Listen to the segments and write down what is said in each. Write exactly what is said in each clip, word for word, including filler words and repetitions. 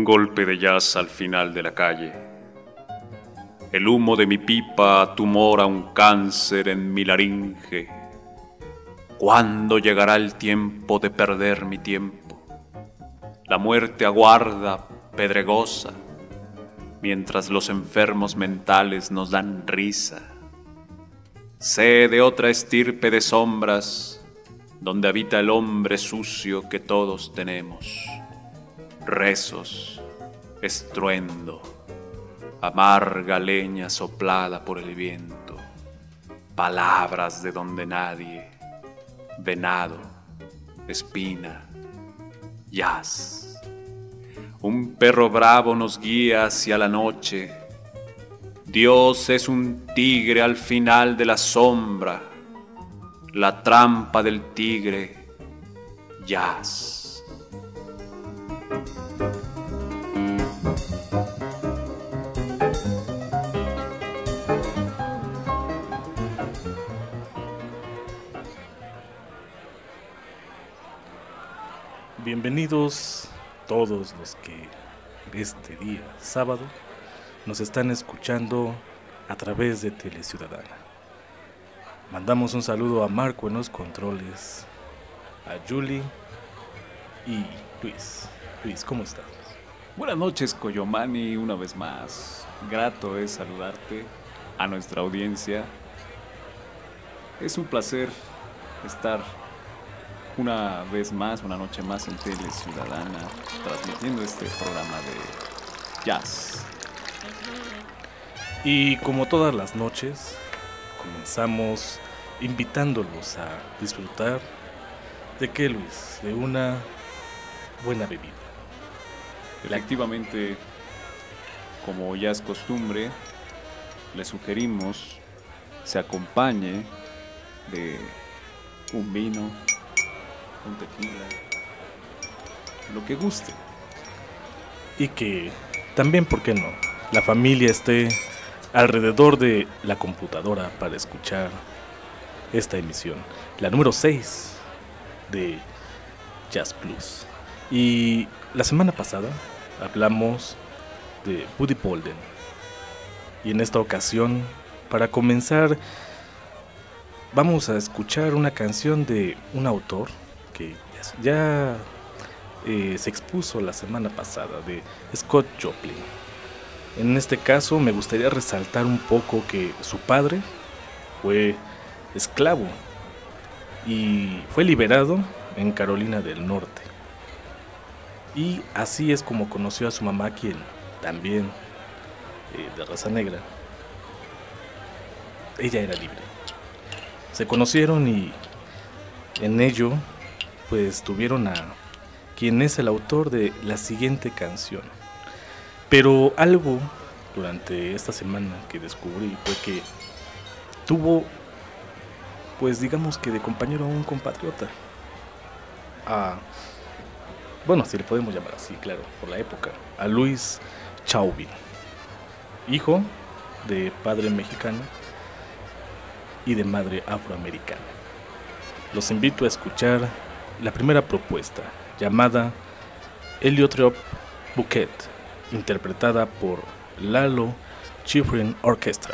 golpe de jazz al final de la calle. El humo de mi pipa tumora un cáncer en mi laringe. ¿Cuándo llegará el tiempo de perder mi tiempo? La muerte aguarda, pedregosa, mientras los enfermos mentales nos dan risa. Sé de otra estirpe de sombras, donde habita el hombre sucio que todos tenemos. Rezos, estruendo, amarga leña soplada por el viento, palabras de donde nadie, venado, espina, jazz. Un perro bravo nos guía hacia la noche. Dios es un tigre al final de la sombra, la trampa del tigre, jazz. Bienvenidos todos los que este día, sábado, nos están escuchando a través de Teleciudadana. Mandamos un saludo a Marco en los controles, a Julie y Luis. Luis, ¿cómo estás? Buenas noches, Coyomani, una vez más. Grato es saludarte a nuestra audiencia. Es un placer estar una vez más, una noche más en Teleciudadana, transmitiendo este programa de jazz. Y como todas las noches, comenzamos invitándolos a disfrutar ¿de qué, Luis? De una buena bebida. Efectivamente, como ya es costumbre, le sugerimos se acompañe de un vino, un tequila, lo que guste. Y que también, ¿por qué no?, la familia esté alrededor de la computadora para escuchar esta emisión, la número seis de Jazz Plus. Y la semana pasada hablamos de Buddy Bolden. Y en esta ocasión, para comenzar, vamos a escuchar una canción de un autor que ya eh, se expuso la semana pasada, de Scott Joplin. En este caso me gustaría resaltar un poco que su padre fue esclavo y fue liberado en Carolina del Norte. Y así es como conoció a su mamá, quien también eh, de raza negra. Ella era libre. Se conocieron y en ello pues tuvieron a quien es el autor de la siguiente canción. Pero algo durante esta semana que descubrí fue que tuvo, pues digamos que de compañero a un compatriota, a, bueno, si le podemos llamar así, claro, por la época, a Louis Chauvin, hijo de padre mexicano y de madre afroamericana. Los invito a escuchar la primera propuesta, llamada Heliotrope Bouquet, interpretada por Lalo Schifrin Orchestra.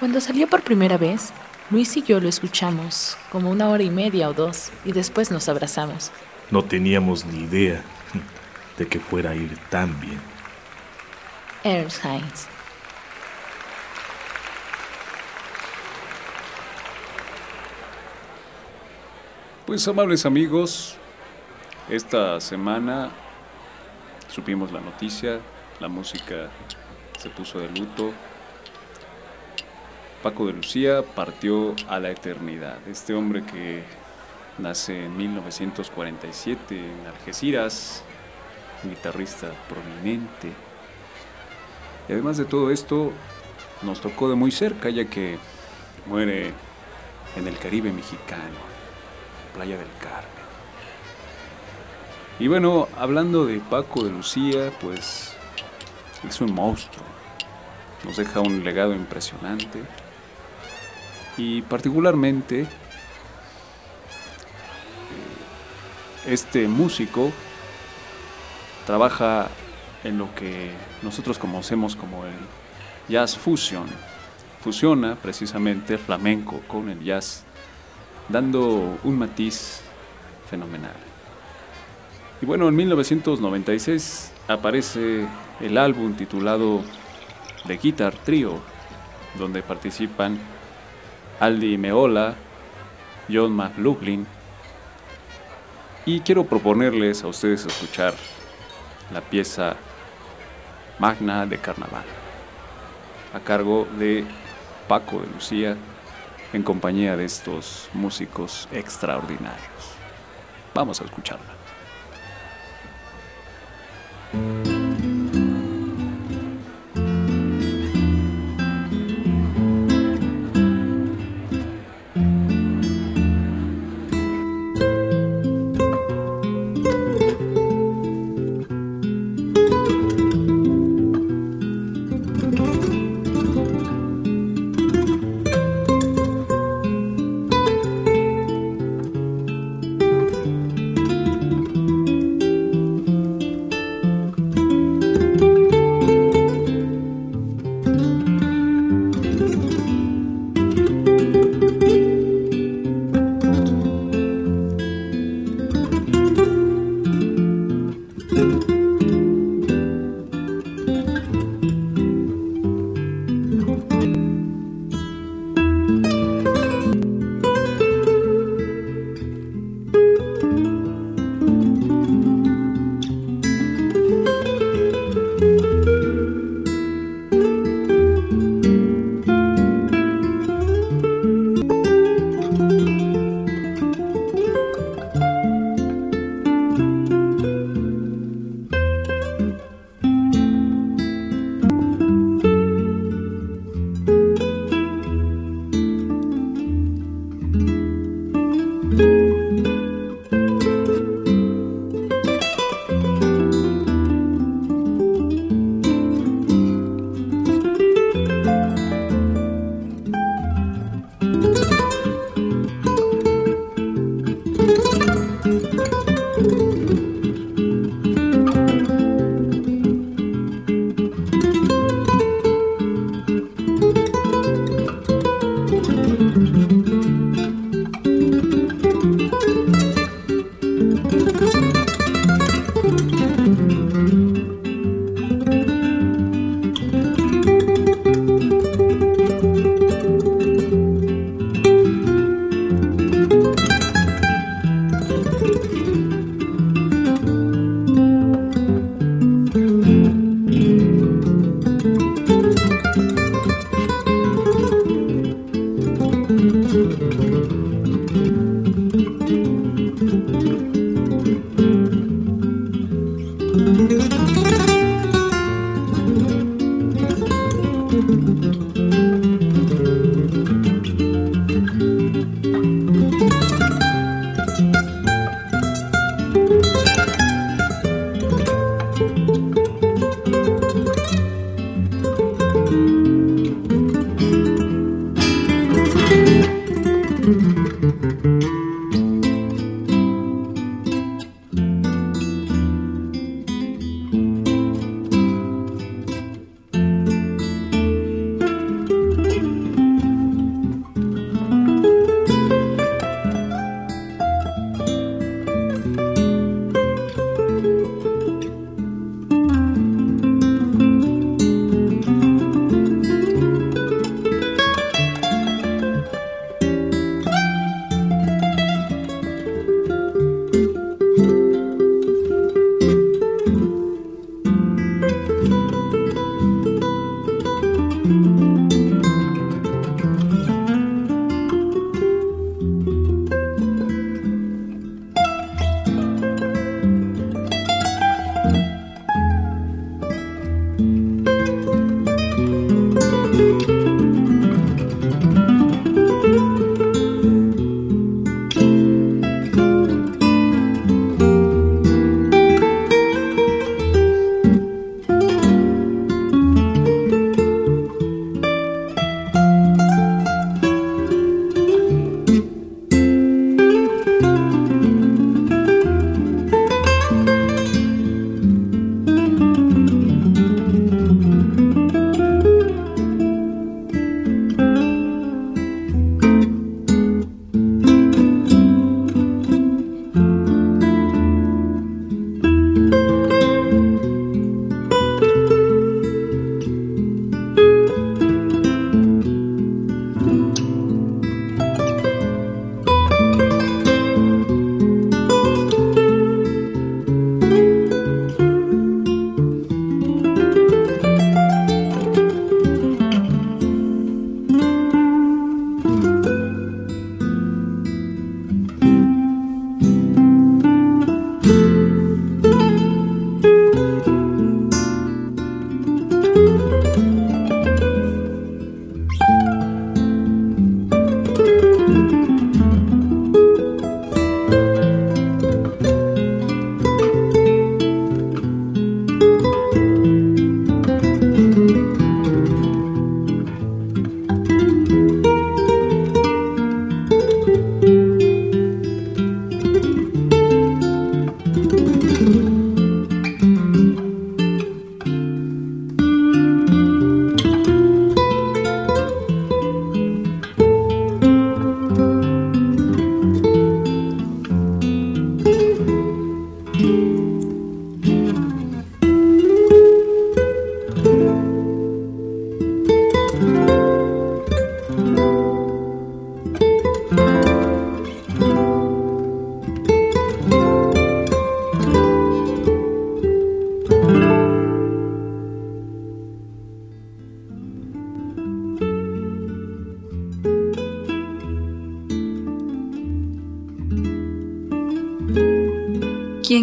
Cuando salió por primera vez, Luis y yo lo escuchamos como una hora y media o dos y después nos abrazamos. No teníamos ni idea de que fuera a ir tan bien. Ernst Heinz. Pues amables amigos, esta semana supimos la noticia, la música se puso de luto. Paco de Lucía partió a la eternidad. Este hombre que nace en mil novecientos cuarenta y siete en Algeciras, un guitarrista prominente. Y además de todo esto, nos tocó de muy cerca, ya que muere en el Caribe mexicano, Playa del Carmen. Y bueno, hablando de Paco de Lucía, pues es un monstruo. Nos deja un legado impresionante. Y particularmente, este músico trabaja en lo que nosotros conocemos como el jazz fusion. Fusiona precisamente el flamenco con el jazz, dando un matiz fenomenal. Y bueno, en mil novecientos noventa y seis aparece el álbum titulado The Guitar Trio, donde participan Aldi Meola, John McLaughlin, y quiero proponerles a ustedes escuchar la pieza Magna de Carnaval, a cargo de Paco de Lucía, en compañía de estos músicos extraordinarios. Vamos a escucharla.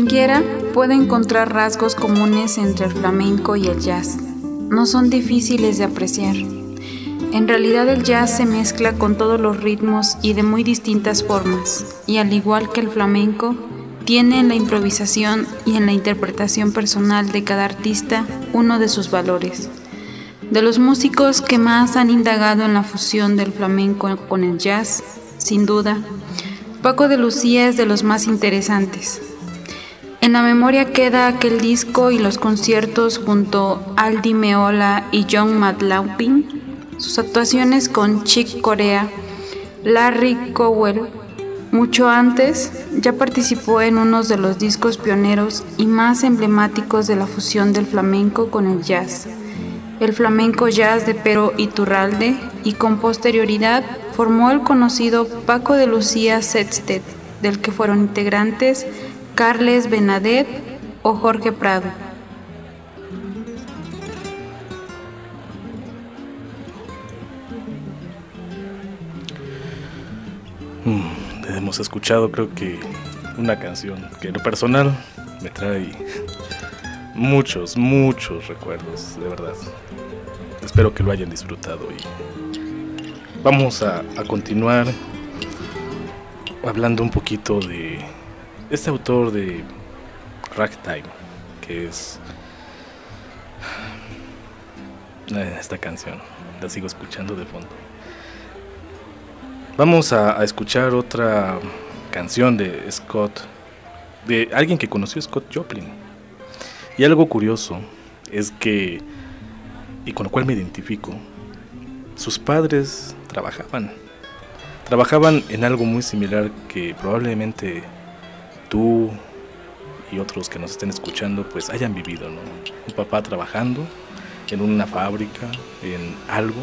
Quien quiera puede encontrar rasgos comunes entre el flamenco y el jazz. No son difíciles de apreciar. En realidad el jazz se mezcla con todos los ritmos y de muy distintas formas, y al igual que el flamenco, tiene en la improvisación y en la interpretación personal de cada artista uno de sus valores. De los músicos que más han indagado en la fusión del flamenco con el jazz, sin duda, Paco de Lucía es de los más interesantes. En la memoria queda aquel disco y los conciertos junto a Aldi Meola y John McLaughlin, sus actuaciones con Chick Corea, Larry Cowell. Mucho antes, ya participó en uno de los discos pioneros y más emblemáticos de la fusión del flamenco con el jazz, el Flamenco Jazz de Pero Iturralde, y con posterioridad formó el conocido Paco de Lucía Sextet, del que fueron integrantes Carles Benadet o Jorge Prado. Mm, hemos escuchado, creo que, una canción que en lo personal me trae muchos, muchos recuerdos, de verdad. Espero que lo hayan disfrutado y vamos a, a continuar hablando un poquito de este autor de Ragtime, que es esta canción, la sigo escuchando de fondo. Vamos a, a escuchar otra canción de Scott, de alguien que conoció a Scott Joplin. Y algo curioso es que, y con lo cual me identifico, sus padres trabajaban, trabajaban en algo muy similar que probablemente tú y otros que nos estén escuchando pues hayan vivido, ¿no? Un papá trabajando en una fábrica, en algo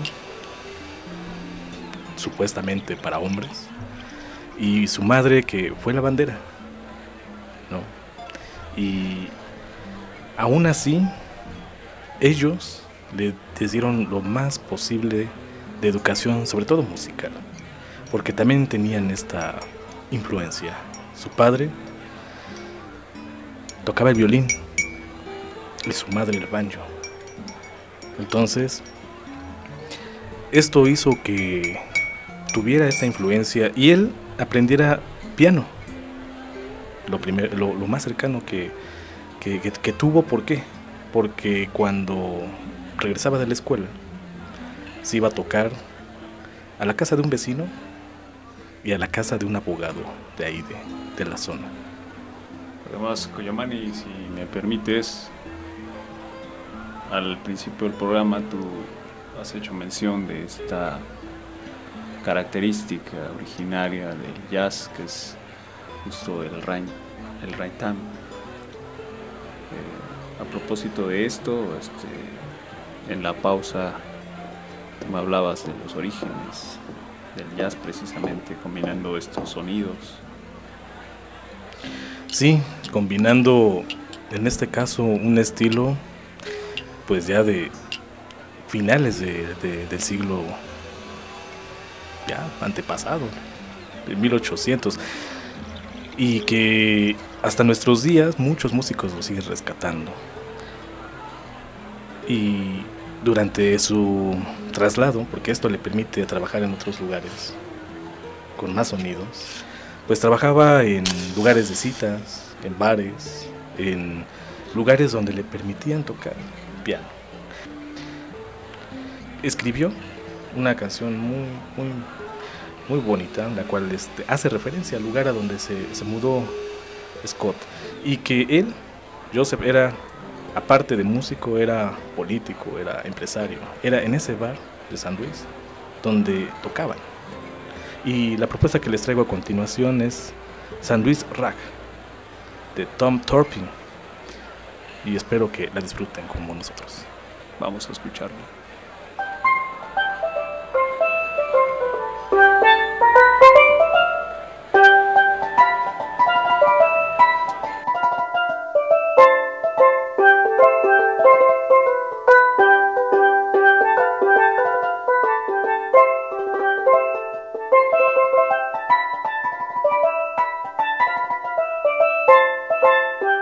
supuestamente para hombres, y su madre que fue lavandera, ¿no? Y aún así ellos le dieron lo más posible de educación, sobre todo musical, porque también tenían esta influencia. Su padre tocaba el violín y su madre el banjo. Entonces, esto hizo que tuviera esta influencia y él aprendiera piano. Lo, primer, lo, lo más cercano que, que, que, que tuvo, ¿por qué? Porque cuando regresaba de la escuela, se iba a tocar a la casa de un vecino y a la casa de un abogado de ahí, de, de la zona. Además, Coyomani, si me permites, al principio del programa tú has hecho mención de esta característica originaria del jazz, que es justo el rain, el ragtime. Eh, a propósito de esto, este, en la pausa tú me hablabas de los orígenes del jazz, precisamente combinando estos sonidos. Sí, combinando en este caso un estilo pues ya de finales de, de, del siglo ya antepasado, de mil ochocientos, y que hasta nuestros días muchos músicos lo siguen rescatando. Y durante su traslado, porque esto le permite trabajar en otros lugares con más sonidos, pues trabajaba en lugares de citas, en bares, en lugares donde le permitían tocar piano. Escribió una canción muy, muy, muy bonita, la cual este, hace referencia al lugar a donde se, se mudó Scott, y que él, Joseph, era, aparte de músico, era político, era empresario, era en ese bar de San Luis donde tocaban. Y la propuesta que les traigo a continuación es San Luis Rag, de Tom Turpin, y espero que la disfruten como nosotros. Vamos a escucharla. Thank you.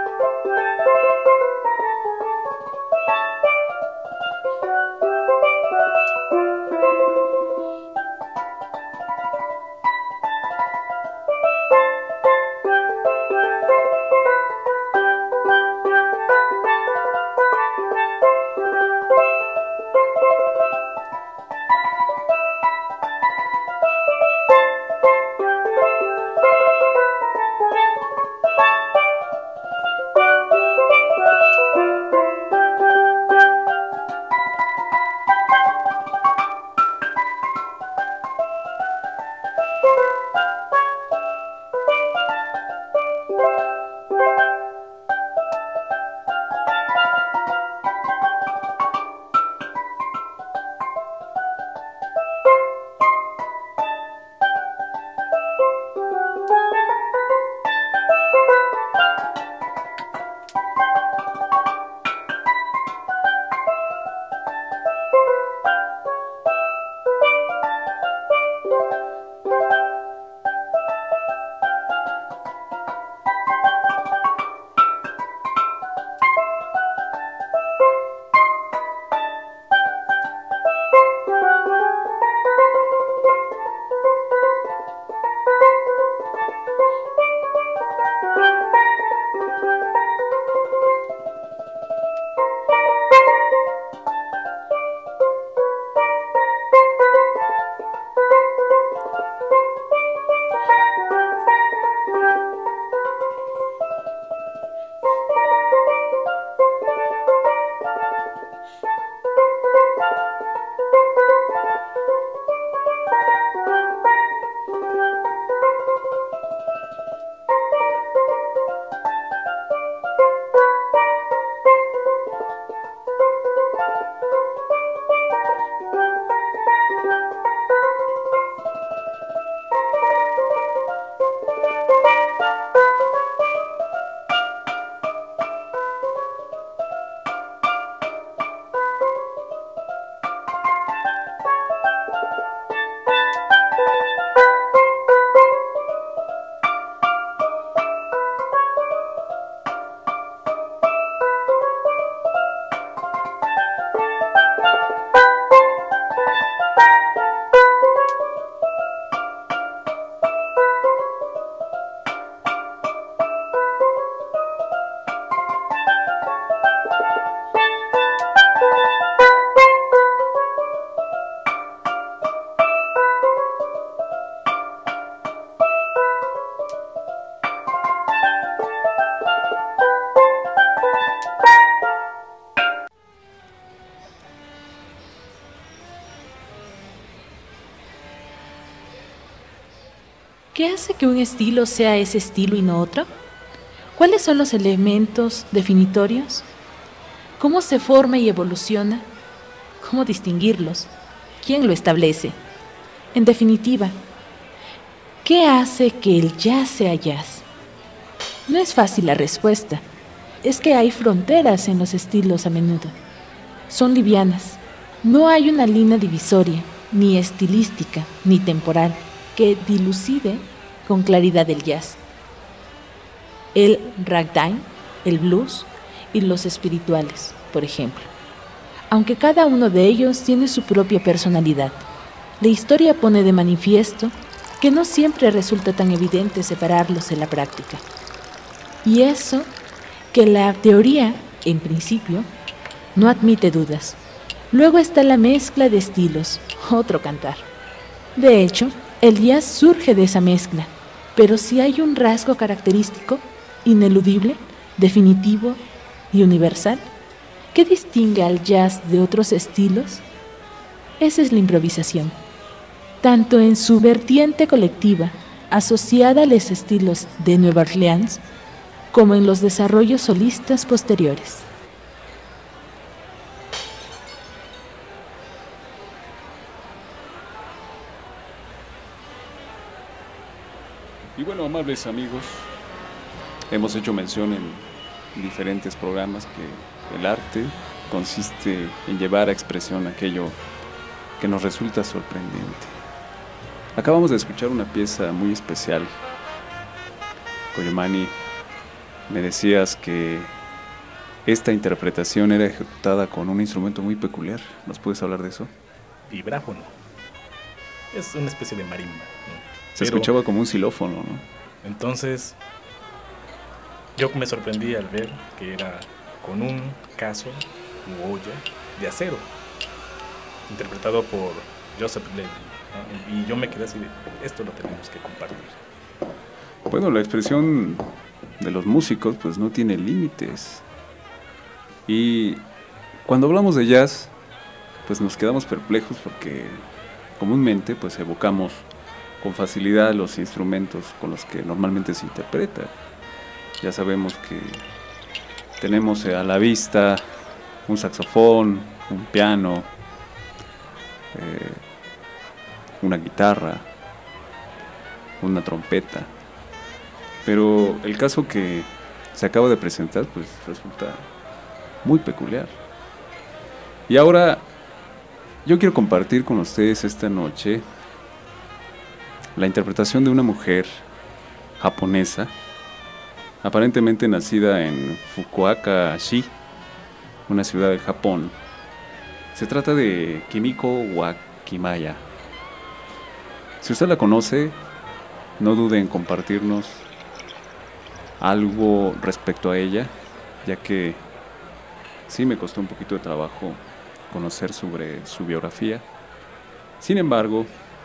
¿Qué hace que un estilo sea ese estilo y no otro? ¿Cuáles son los elementos definitorios? ¿Cómo se forma y evoluciona? ¿Cómo distinguirlos? ¿Quién lo establece? En definitiva, ¿qué hace que el jazz sea jazz? No es fácil la respuesta. Es que hay fronteras en los estilos a menudo. Son livianas. No hay una línea divisoria, ni estilística, ni temporal, que dilucide con claridad el jazz. El ragtime, el blues y los espirituales, por ejemplo. Aunque cada uno de ellos tiene su propia personalidad, la historia pone de manifiesto que no siempre resulta tan evidente separarlos en la práctica. Y eso que la teoría, en principio, no admite dudas. Luego está la mezcla de estilos, otro cantar. De hecho, el jazz surge de esa mezcla, pero si hay un rasgo característico, ineludible, definitivo y universal, ¿qué distingue al jazz de otros estilos? Esa es la improvisación, tanto en su vertiente colectiva, asociada a los estilos de Nueva Orleans, como en los desarrollos solistas posteriores. Y bueno, amables amigos, hemos hecho mención en diferentes programas que el arte consiste en llevar a expresión aquello que nos resulta sorprendente. Acabamos de escuchar una pieza muy especial. Coyomani, me decías que esta interpretación era ejecutada con un instrumento muy peculiar. ¿Nos puedes hablar de eso? Vibráfono. Es una especie de marimba, ¿no? Se Pero, escuchaba como un xilófono, ¿no? Entonces, yo me sorprendí al ver que era con un caso u olla de acero, interpretado por Joseph Levy, ¿no? Y yo me quedé así de, esto lo tenemos que compartir. Bueno, la expresión de los músicos pues no tiene límites. Y cuando hablamos de jazz, pues nos quedamos perplejos porque comúnmente pues evocamos con facilidad los instrumentos con los que normalmente se interpreta. Ya sabemos que tenemos a la vista un saxofón, un piano, eh, una guitarra, una trompeta. Pero el caso que se acaba de presentar pues resulta muy peculiar. Y ahora yo quiero compartir con ustedes esta noche la interpretación de una mujer japonesa, aparentemente nacida en Fukuoka-shi, una ciudad del Japón. Se trata de Kimiko Wakimaya. Si usted la conoce, no dude en compartirnos algo respecto a ella, ya que sí me costó un poquito de trabajo conocer sobre su biografía. Sin embargo,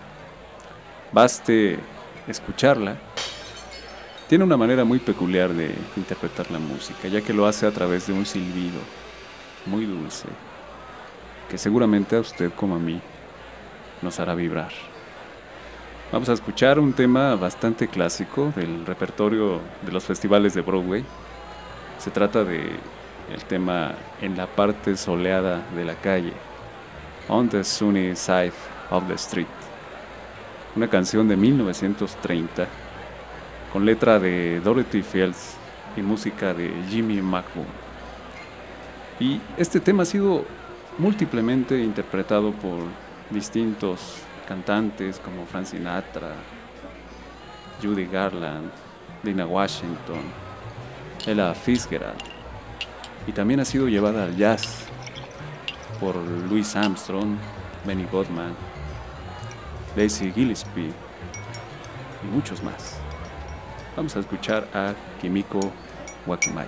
baste escucharla. Tiene una manera muy peculiar de interpretar la música, ya que lo hace a través de un silbido muy dulce, que seguramente a usted como a mí nos hará vibrar. Vamos a escuchar un tema bastante clásico del repertorio de los festivales de Broadway. Se trata de el tema En la parte soleada de la calle, On the Sunny Side of the Street. Una canción de mil novecientos treinta con letra de Dorothy Fields y música de Jimmy McHugh. Y este tema ha sido múltiplemente interpretado por distintos cantantes como Frank Sinatra, Judy Garland, Dinah Washington, Ella Fitzgerald, y también ha sido llevada al jazz por Louis Armstrong, Benny Goodman, Dizzy Gillespie y muchos más. Vamos a escuchar a Kimiko Wakimaya.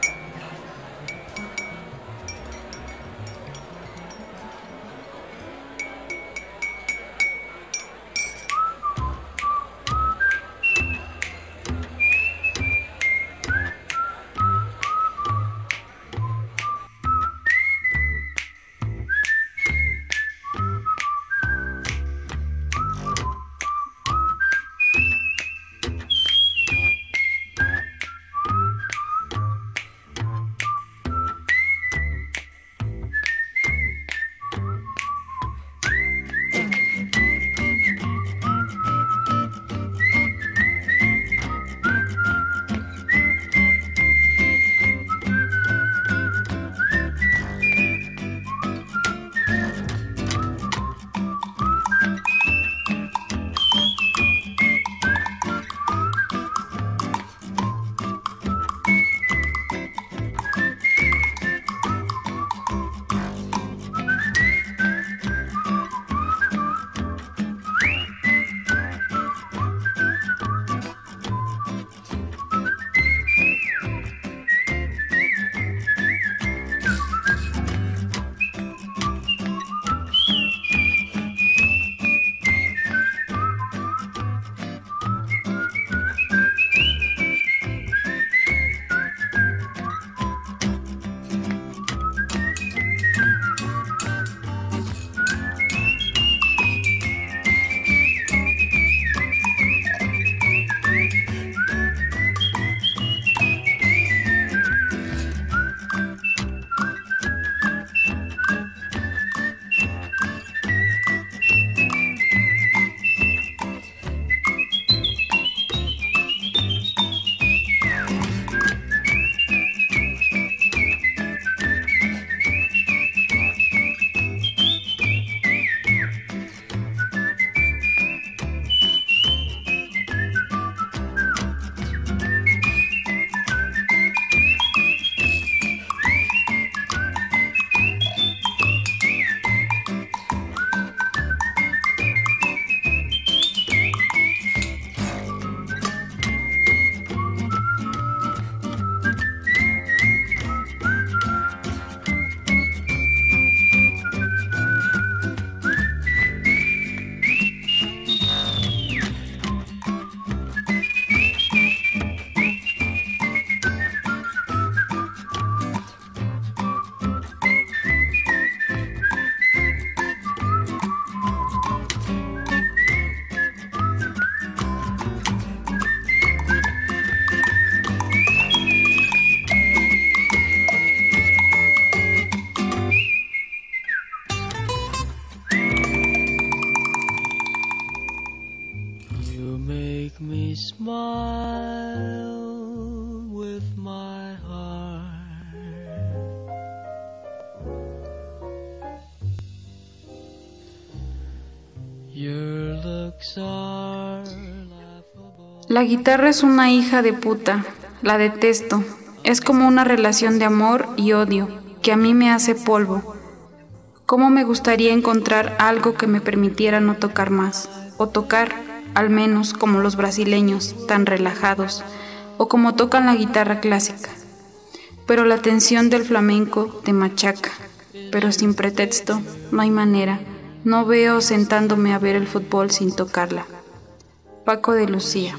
La guitarra es una hija de puta, la detesto. Es como una relación de amor y odio, que a mí me hace polvo. ¿Cómo me gustaría encontrar algo que me permitiera no tocar más? O tocar, al menos, como los brasileños, tan relajados, o como tocan la guitarra clásica. Pero la tensión del flamenco te machaca, pero sin pretexto, no hay manera. No veo sentándome a ver el fútbol sin tocarla. Paco de Lucía.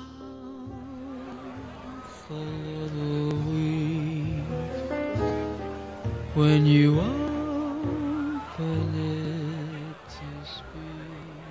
When you open it to speak.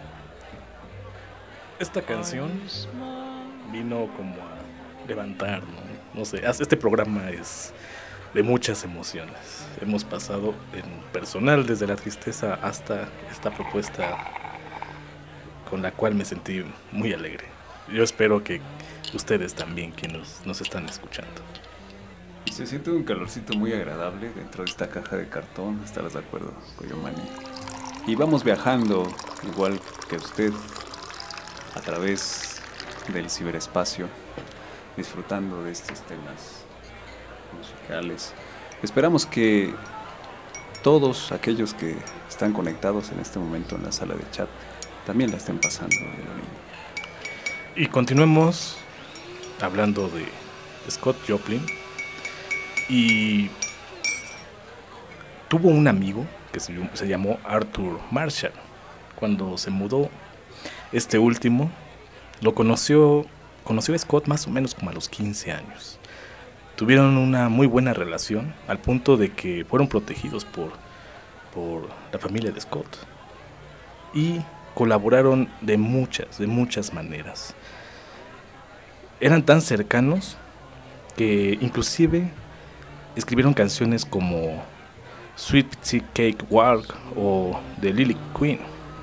Esta canción vino como a levantar, ¿no? No sé, este programa es de muchas emociones. Hemos pasado en personal desde la tristeza hasta esta propuesta con la cual me sentí muy alegre. Yo espero que ustedes también, quienes nos están escuchando. Se siente un calorcito muy agradable dentro de esta caja de cartón, ¿estarás de acuerdo, Coyomani? Y vamos viajando, igual que usted, a través del ciberespacio, disfrutando de estos temas musicales. Esperamos que todos aquellos que están conectados en este momento en la sala de chat también la estén pasando de lo lindo. Y continuemos hablando de Scott Joplin. Y tuvo un amigo que se, se llamó Arthur Marshall. Cuando se mudó, este último lo conoció, conoció a Scott más o menos como a los quince años. Tuvieron una muy buena relación, al punto de que fueron protegidos por, por la familia de Scott. Y colaboraron de muchas, de muchas maneras. Eran tan cercanos que inclusive escribieron canciones como Sweet Tea Cake Walk o The Lily Queen.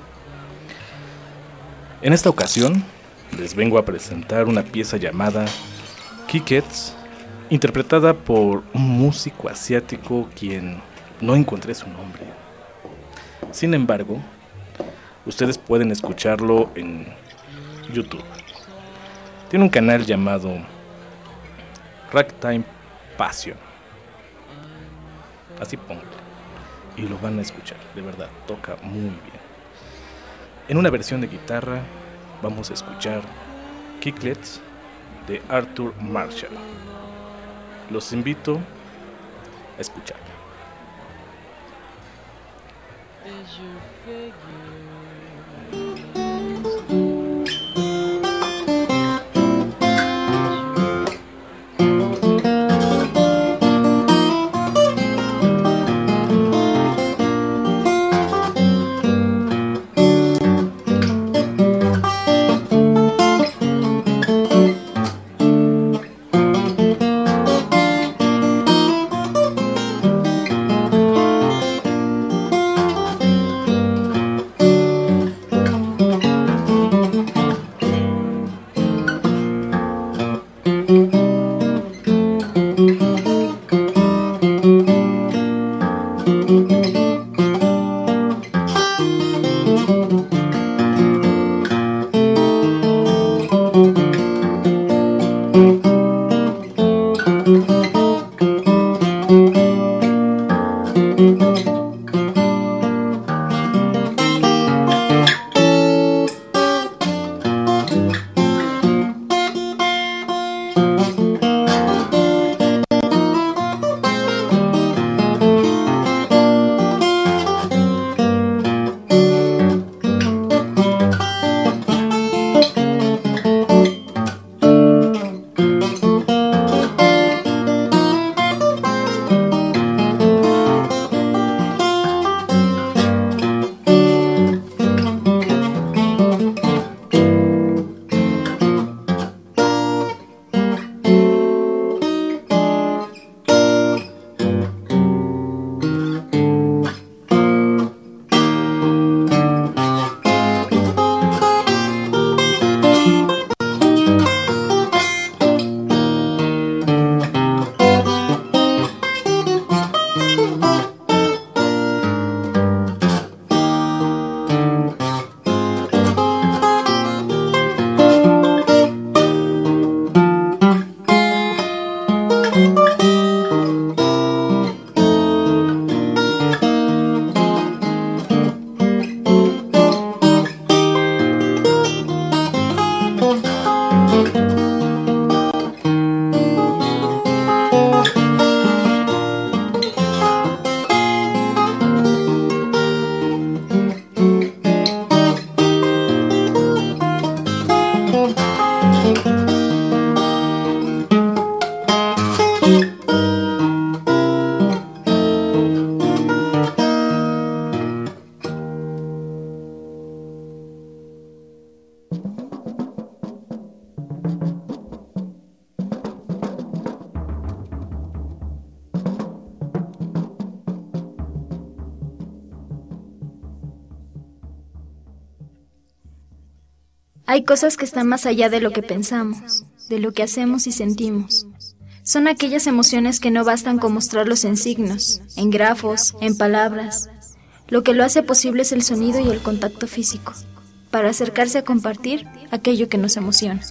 En esta ocasión les vengo a presentar una pieza llamada Kick-Its, interpretada por un músico asiático quien no encontré su nombre. Sin embargo, ustedes pueden escucharlo en YouTube. Tiene un canal llamado Ragtime Passion. Así póngale. Y lo van a escuchar. De verdad, toca muy bien. En una versión de guitarra vamos a escuchar Kicklets de Arthur Marshall. Los invito a escucharlo. Hay cosas que están más allá de lo que pensamos, de lo que hacemos y sentimos. Son aquellas emociones que no bastan con mostrarlos en signos, en grafos, en palabras. Lo que lo hace posible es el sonido y el contacto físico, para acercarse a compartir aquello que nos emociona.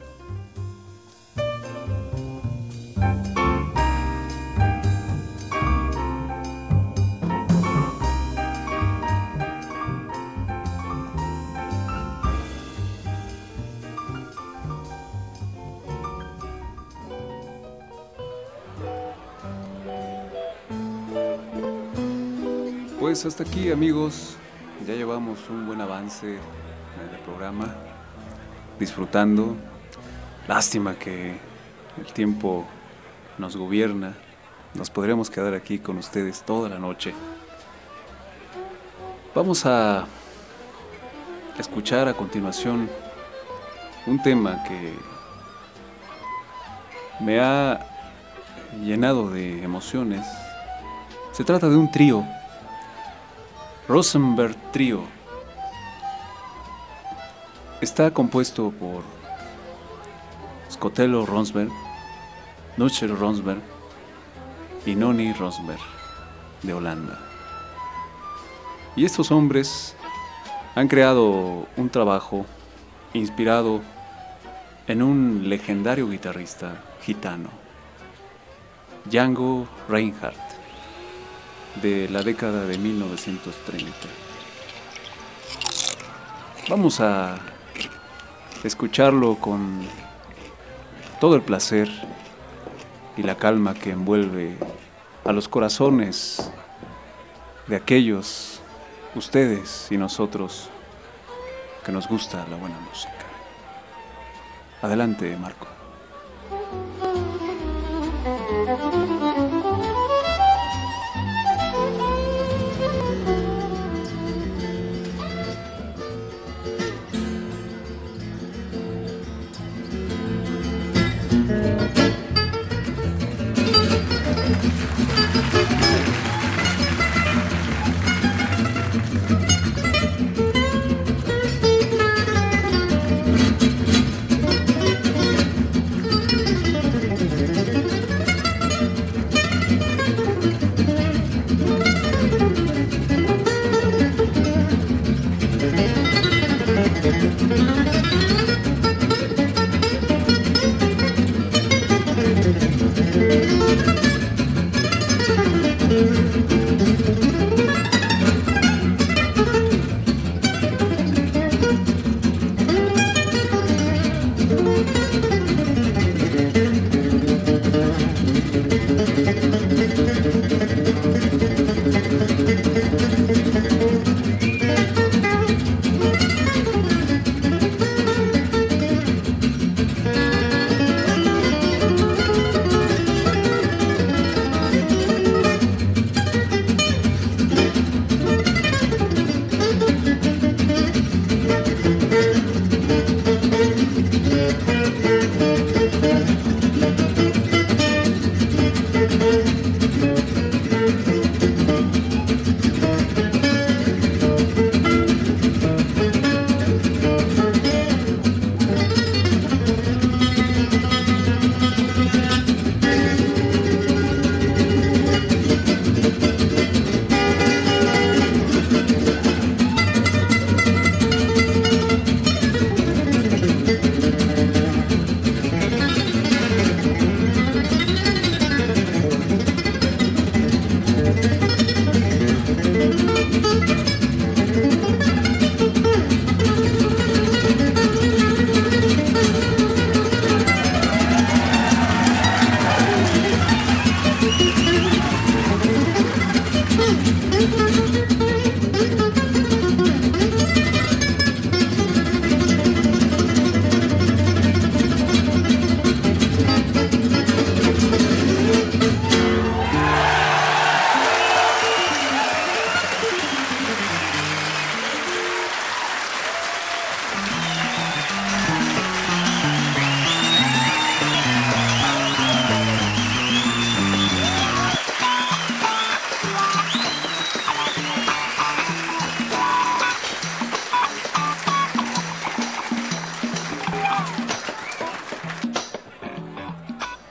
Pues hasta aquí, amigos, ya llevamos un buen avance en el programa, disfrutando. Lástima que el tiempo nos gobierna, nos podríamos quedar aquí con ustedes toda la noche. Vamos a escuchar a continuación un tema que me ha llenado de emociones. Se trata de un trío, Rosenberg Trio. Está compuesto por Scotello Ronsberg, Nuchel Ronsberg y Noni Ronsberg de Holanda. Y estos hombres han creado un trabajo inspirado en un legendario guitarrista gitano, Django Reinhardt, de la década de mil novecientos treinta. Vamos a escucharlo con todo el placer y la calma que envuelve a los corazones de aquellos, ustedes y nosotros, que nos gusta la buena música. Adelante, Marco.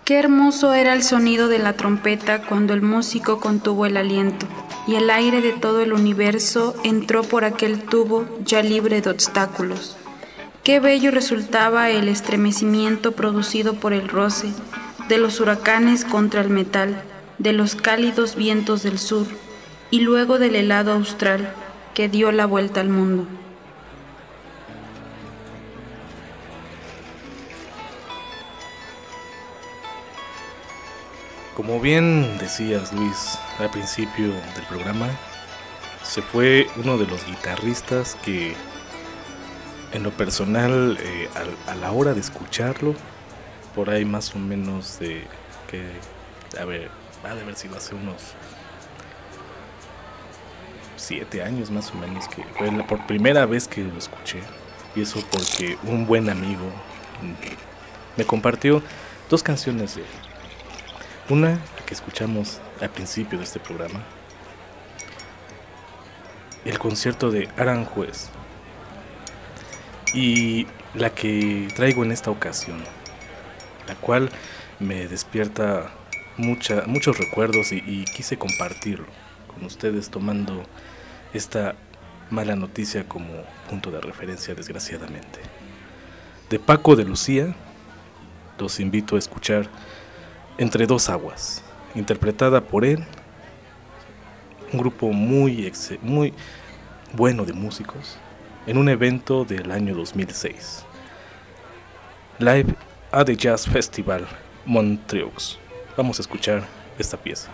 Qué hermoso era el sonido de la trompeta cuando el músico contuvo el aliento, y el aire de todo el universo entró por aquel tubo ya libre de obstáculos. Qué bello resultaba el estremecimiento producido por el roce de los huracanes contra el metal, de los cálidos vientos del sur, y luego del helado austral que dio la vuelta al mundo. Como bien decías, Luis, al principio del programa, se fue uno de los guitarristas que, en lo personal, eh, a, a la hora de escucharlo, por ahí más o menos de que, a ver, ha de haber sido hace unos siete años más o menos, que fue la, por primera vez que lo escuché, y eso porque un buen amigo me compartió dos canciones de él. Una, la que escuchamos al principio de este programa, el concierto de Aranjuez, y la que traigo en esta ocasión, la cual me despierta mucha, muchos recuerdos y, y quise compartirlo con ustedes, tomando esta mala noticia como punto de referencia, desgraciadamente. De Paco de Lucía, los invito a escuchar Entre dos aguas, interpretada por él, un grupo muy, ex- muy bueno de músicos, en un evento del año dos mil seis. Live at the Jazz Festival Montreux. Vamos a escuchar esta pieza.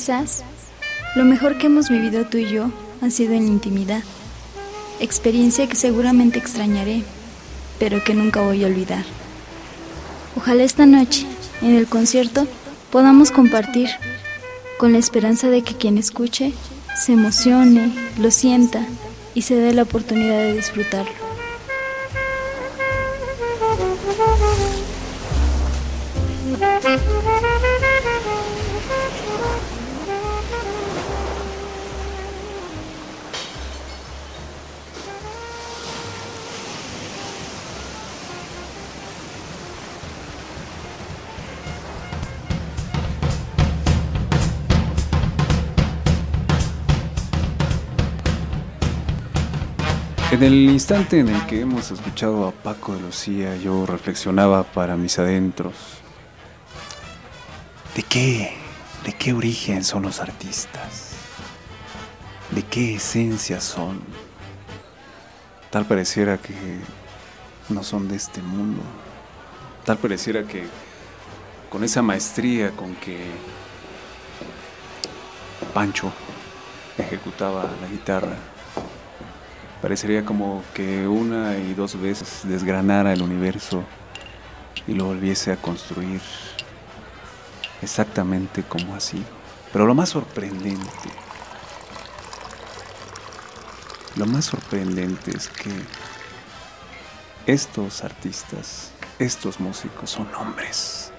Quizás lo mejor que hemos vivido tú y yo ha sido en la intimidad, experiencia que seguramente extrañaré, pero que nunca voy a olvidar. Ojalá esta noche, en el concierto, podamos compartir, con la esperanza de que quien escuche se emocione, lo sienta y se dé la oportunidad de disfrutarlo. En el instante en el que hemos escuchado a Paco de Lucía, yo reflexionaba para mis adentros. ¿De qué, de qué origen son los artistas? ¿De qué esencia son? Tal pareciera que no son de este mundo. Tal pareciera que con esa maestría con que Pancho ejecutaba la guitarra, parecería como que una y dos veces desgranara el universo y lo volviese a construir exactamente como ha sido. Pero lo más sorprendente, lo más sorprendente es que estos artistas, estos músicos son hombres.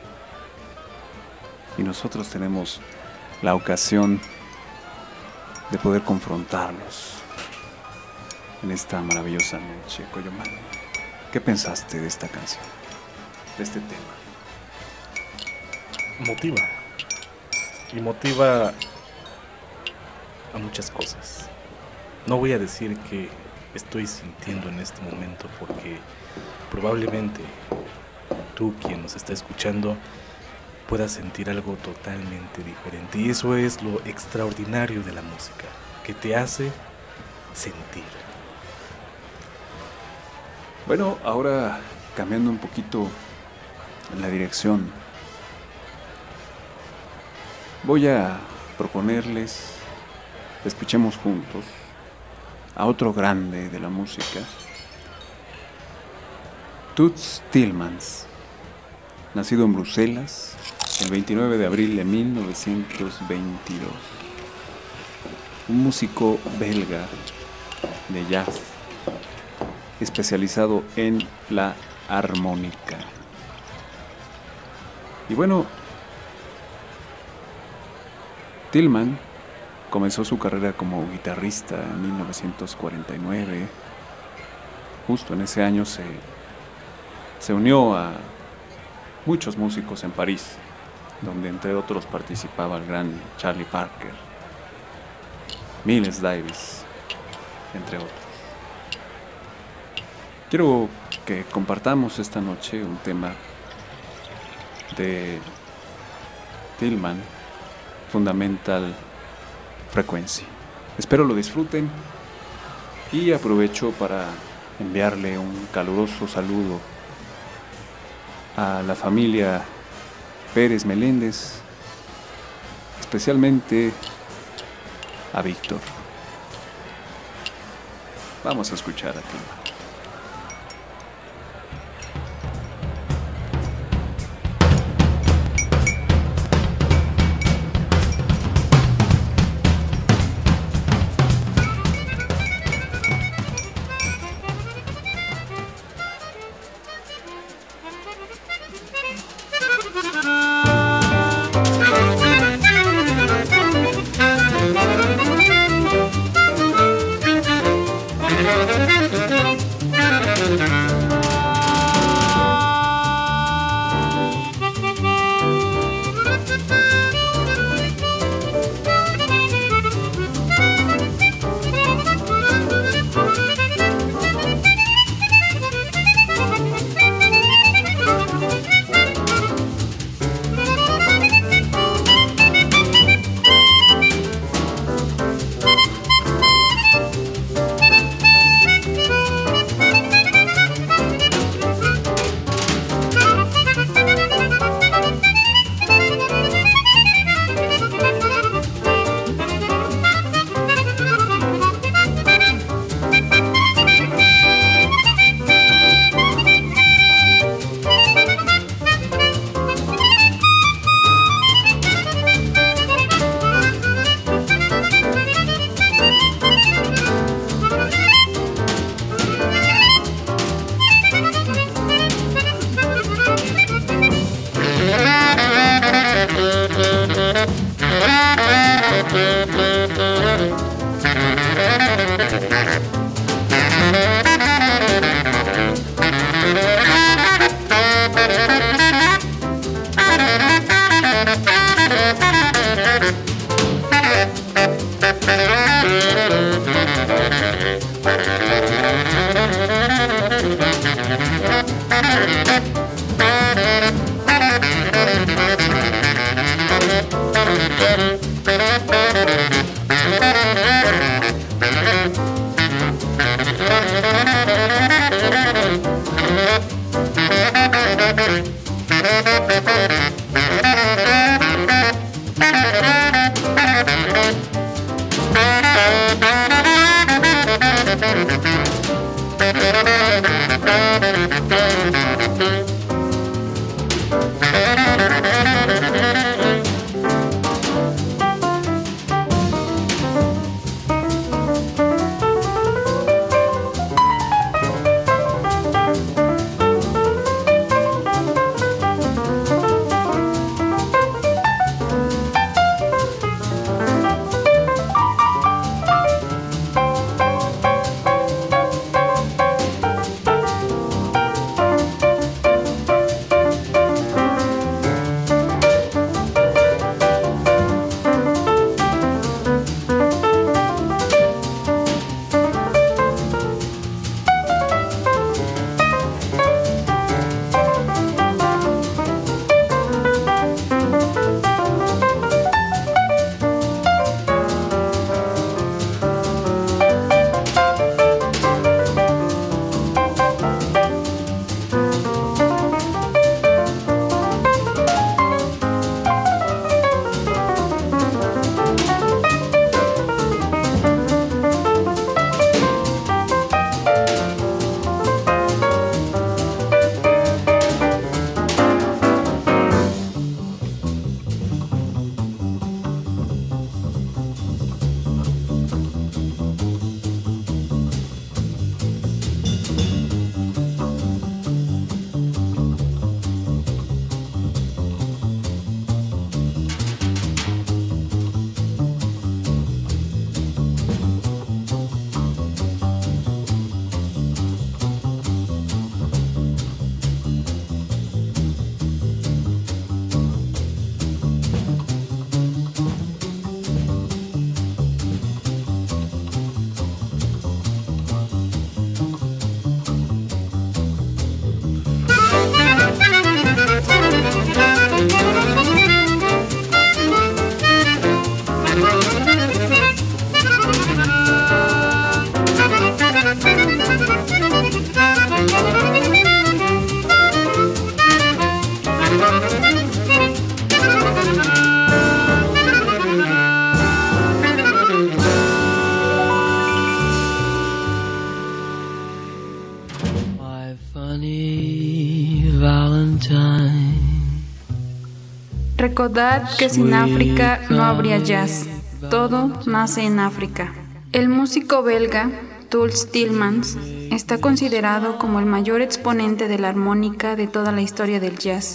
Y nosotros tenemos la ocasión de poder confrontarlos en esta maravillosa noche, Coyomán. ¿Qué pensaste de esta canción, de este tema? Motiva. Y motiva a muchas cosas. No voy a decir que estoy sintiendo en este momento, porque probablemente tú, quien nos está escuchando, puedas sentir algo totalmente diferente. Y eso es lo extraordinario de la música, que te hace sentir. Bueno, ahora cambiando un poquito la dirección, voy a proponerles que escuchemos juntos a otro grande de la música, Toots Thielemans, nacido en Bruselas el veintinueve de abril de mil novecientos veintidós, un músico belga de jazz especializado en la armónica. Y bueno, Thielemans comenzó su carrera como guitarrista en mil novecientos cuarenta y nueve. Justo en ese año se, se unió a muchos músicos en París, donde entre otros participaba el gran Charlie Parker, Miles Davis, entre otros. Quiero que compartamos esta noche un tema de Thielemans, Fundamental Frequency. Espero lo disfruten y aprovecho para enviarle un caluroso saludo a la familia Pérez Meléndez, especialmente a Víctor. Vamos a escuchar a Thielemans. Thank you. Recordad que sin África no habría jazz. Todo nace en África. El músico belga Toots Thielemans está considerado como el mayor exponente de la armónica de toda la historia del jazz.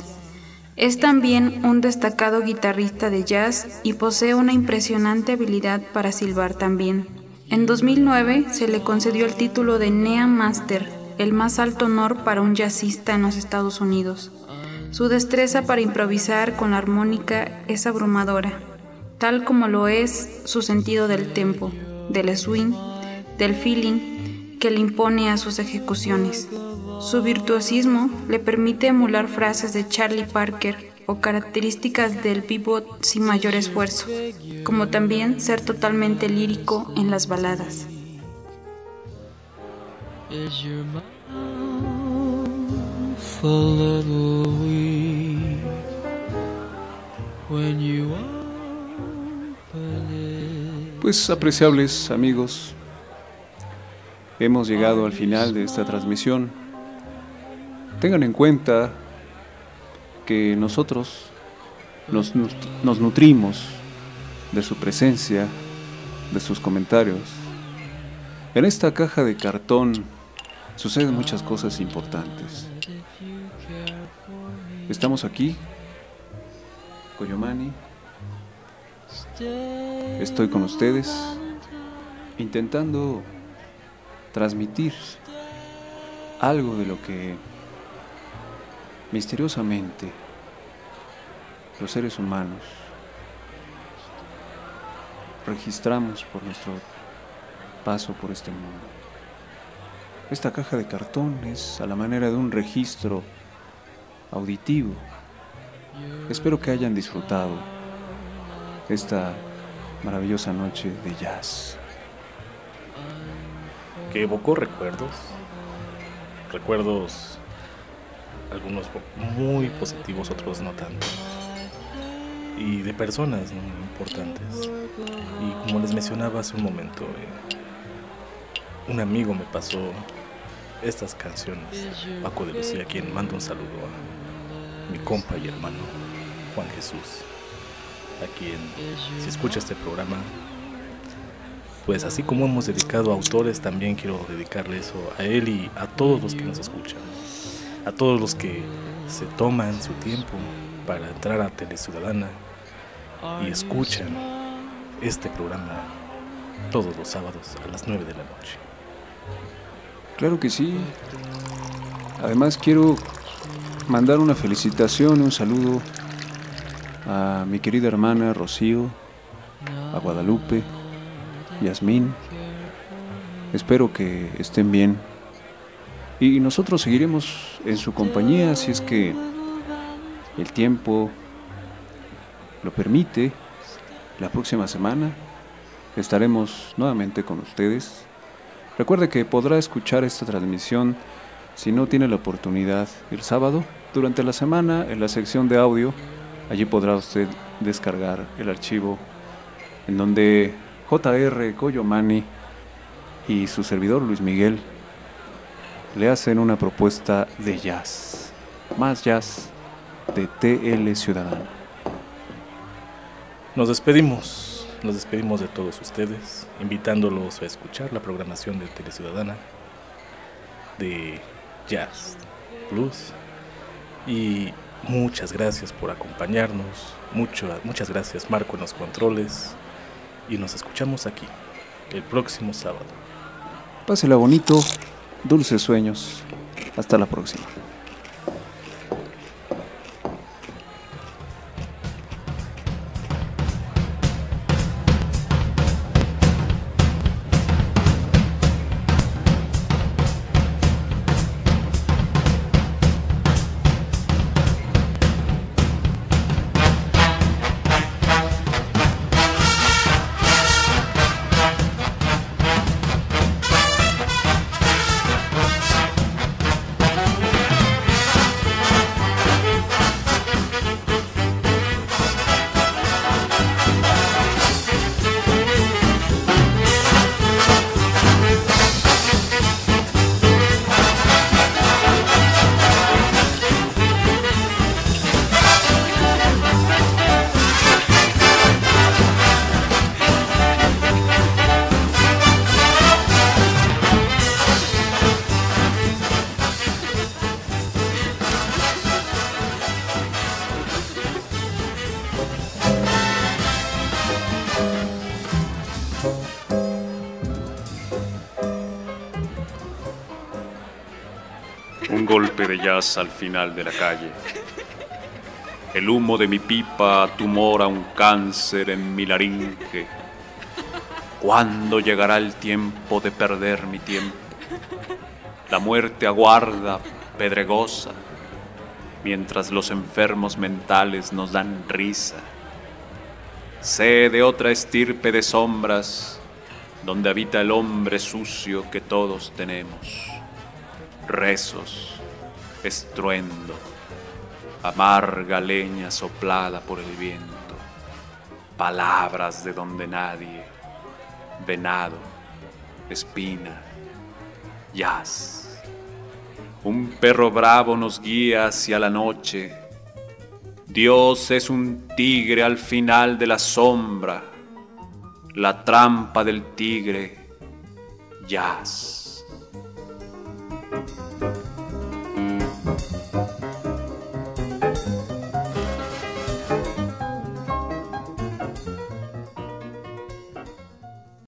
Es también un destacado guitarrista de jazz y posee una impresionante habilidad para silbar también. En dos mil nueve se le concedió el título de NEA Master, el más alto honor para un jazzista en los Estados Unidos. Su destreza para improvisar con la armónica es abrumadora, tal como lo es su sentido del tempo, del swing, del feeling que le impone a sus ejecuciones. Su virtuosismo le permite emular frases de Charlie Parker o características del bebop sin mayor esfuerzo, como también ser totalmente lírico en las baladas. Pues apreciables amigos, hemos llegado al final de esta transmisión. Tengan en cuenta que nosotros nos, nos nutrimos de su presencia, de sus comentarios. En esta caja de cartón suceden muchas cosas importantes. Estamos aquí, Coyomani. Estoy con ustedes intentando transmitir algo de lo que misteriosamente los seres humanos registramos por nuestro paso por este mundo. Esta caja de cartón es a la manera de un registro auditivo. Espero que hayan disfrutado esta maravillosa noche de jazz. Que evocó recuerdos, recuerdos algunos muy positivos, otros no tanto, y de personas, ¿no?, importantes. Y como les mencionaba hace un momento, eh, un amigo me pasó estas canciones, Paco de Lucía, a quien mando un saludo a mi compa y hermano Juan Jesús, a quien, si escucha este programa, pues así como hemos dedicado a autores, también quiero dedicarle eso a él y a todos los que nos escuchan, a todos los que se toman su tiempo para entrar a Teleciudadana y escuchan este programa todos los sábados a las nueve de la noche. Claro que sí. Además quiero mandar una felicitación, un saludo a mi querida hermana Rocío, a Guadalupe, Yasmín. Espero que estén bien y nosotros seguiremos en su compañía si es que el tiempo lo permite. La próxima semana estaremos nuevamente con ustedes. Recuerde que podrá escuchar esta transmisión, si no tiene la oportunidad, el sábado durante la semana en la sección de audio. Allí podrá usted descargar el archivo en donde J R Coyomani y su servidor Luis Miguel le hacen una propuesta de jazz, más jazz de T L Ciudadana. Nos despedimos, nos despedimos de todos ustedes, invitándolos a escuchar la programación de Teleciudadana, de Jazz Blues, y muchas gracias por acompañarnos, mucho, muchas gracias Marco en los controles, y nos escuchamos aquí el próximo sábado. Pásela bonito, dulces sueños, hasta la próxima. Un golpe de jazz al final de la calle. El humo de mi pipa tumora un cáncer en mi laringe. ¿Cuándo llegará el tiempo de perder mi tiempo? La muerte aguarda, pedregosa, mientras los enfermos mentales nos dan risa. Sé de otra estirpe de sombras, donde habita el hombre sucio que todos tenemos. Rezos, estruendo, amarga leña soplada por el viento, palabras de donde nadie, venado, espina, jazz. Un perro bravo nos guía hacia la noche. Dios es un tigre al final de la sombra, la trampa del tigre, jazz.